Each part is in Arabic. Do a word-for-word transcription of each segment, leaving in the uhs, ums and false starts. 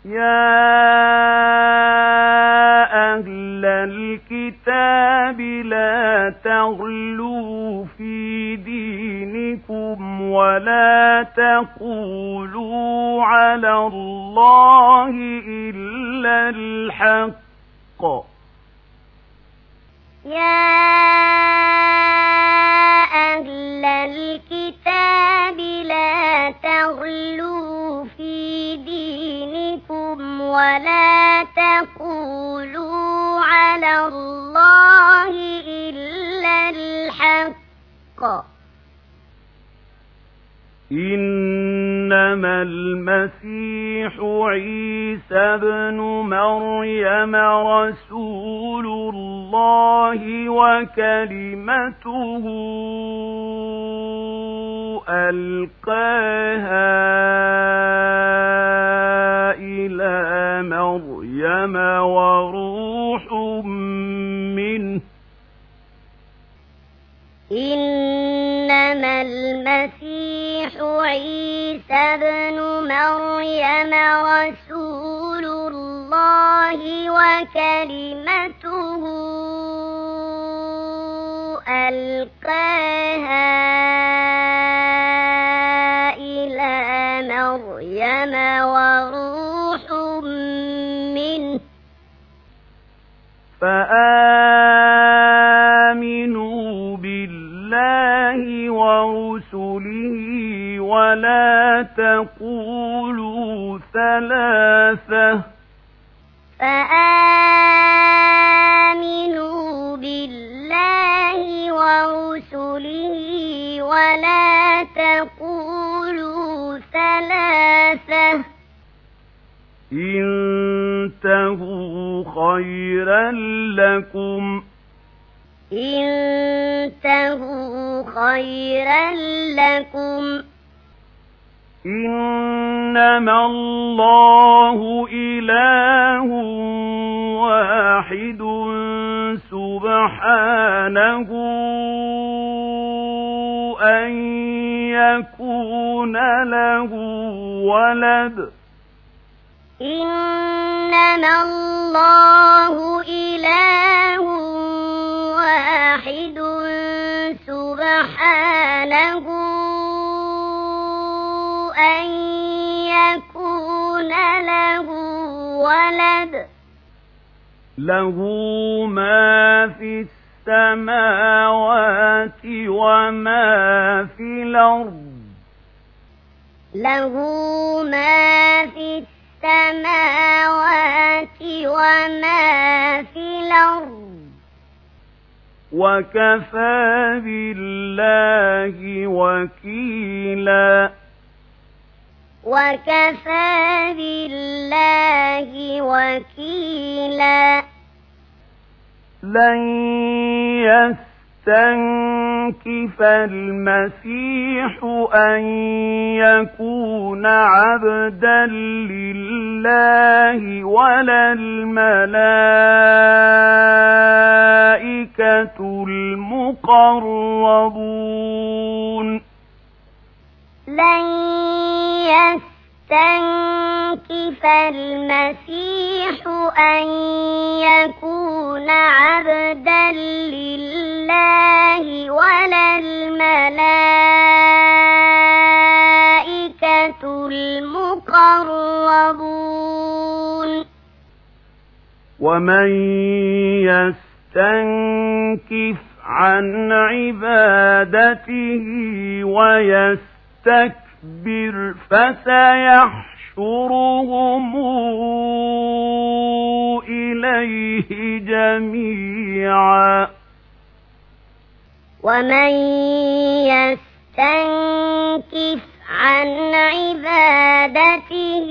يا أهل الكتاب لا تغلوا في دينكم ولا تقولوا على الله إلا الحق يا أهل الكتاب لا تغلوا في دينكم ولا تقولوا على الله إلا الحق إنما المسيح عيسى ابن مريم رسول الله وكلمته ألقاها إلى مريم وروح منه إنما المسيح عيسى ابن مريم رسول الله وكلمته ألقاها إلى مريم وروح منه فآمنوا بالله ورسله ولا تقولوا ثلاثة فآمنوا بالله ورسله ولا تقولوا ثلاثة انتهوا خيرا لكم انتهوا خيرا لكم إنما الله إله واحد سبحانه أن يكون له ولد إنما الله إله واحد سبحانه أن يكون له ولد له ما في السماوات وما في الأرض له ما في السماوات وما في الأرض وكفى بالله وكيلا وكفى بالله وكيلا لن يستنكف المسيح أن يكون عبدا لله ولا الملائكة المقربون لن يستنكف المسيح أن يكون عبدا لله ولا الملائكة المقربون ومن يستنكف عن عبادته ويستكبر فسيحشرهم إليه جميعا ومن يستنكف عن عبادته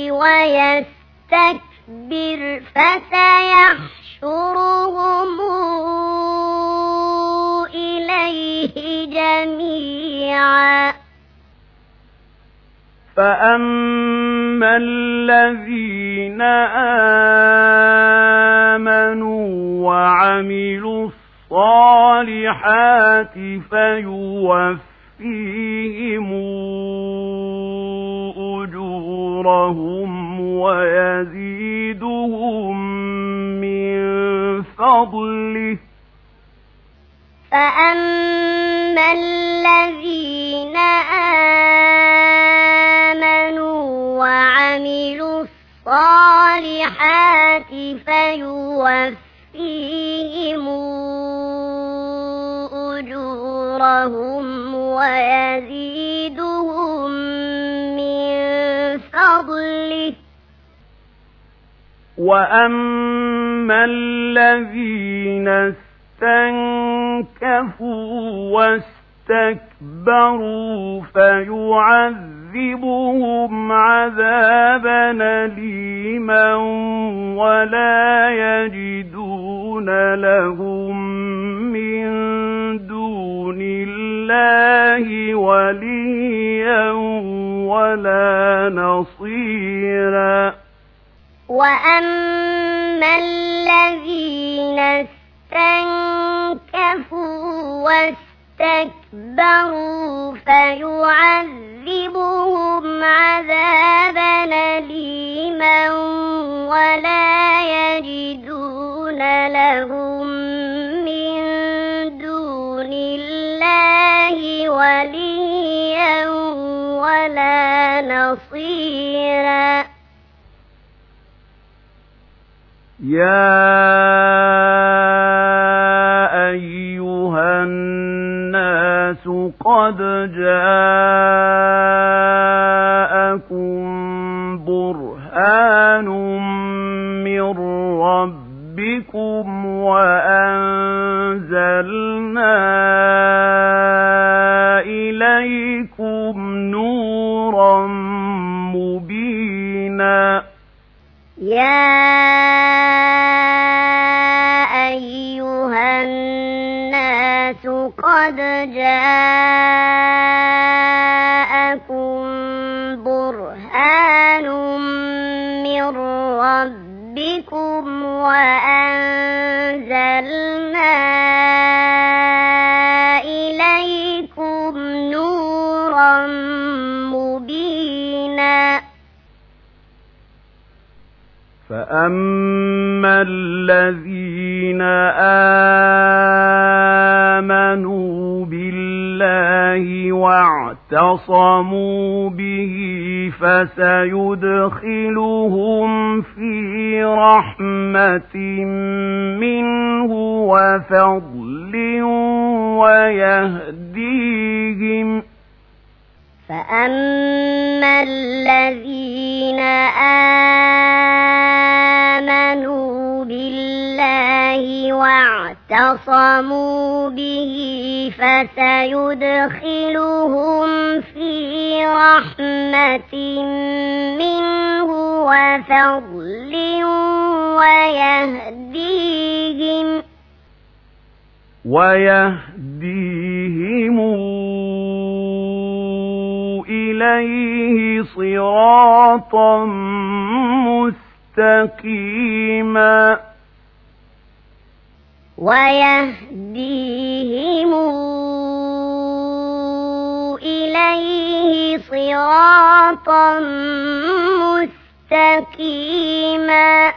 ويستكبر فسيحشرهم إليه جميعا فأما الذين آمنوا وعملوا الصالحات فيوفيهم أجورهم ويزيدهم من فضله فأما الذين آمنوا وعملوا الصالحات فيوفيهم أجورهم ويزيدهم من فضله وأما الذين استنكفوا واستكبروا فيعذبهم عذابا أليما ولا يجدون لهم من دون الله وليا ولا نصيرا وأما الذين استنكفوا واستكبروا فيعذبهم عذابا أليما ولا يجدون لهم من دون الله وليا ولا نصيرا يا أيها الناس قد جاءكم برهان من ربكم وأنزلنا إليكم نورا مبينا يا أيها الناس قد جاءكم برهان من ربكم وأنزلنا إليكم نورا مبينا فأما الذين آمنوا بالله واعتصموا به فسيدخلهم في رحمة منه وفضل ويهديهم فأما الذين آمنوا بالله واعتصموا به فسيدخلهم في رحمة منه وفضل ويهديهم ويهديهم إليه صراطا مستقيما ويهديهم إليه صراطا مستقيما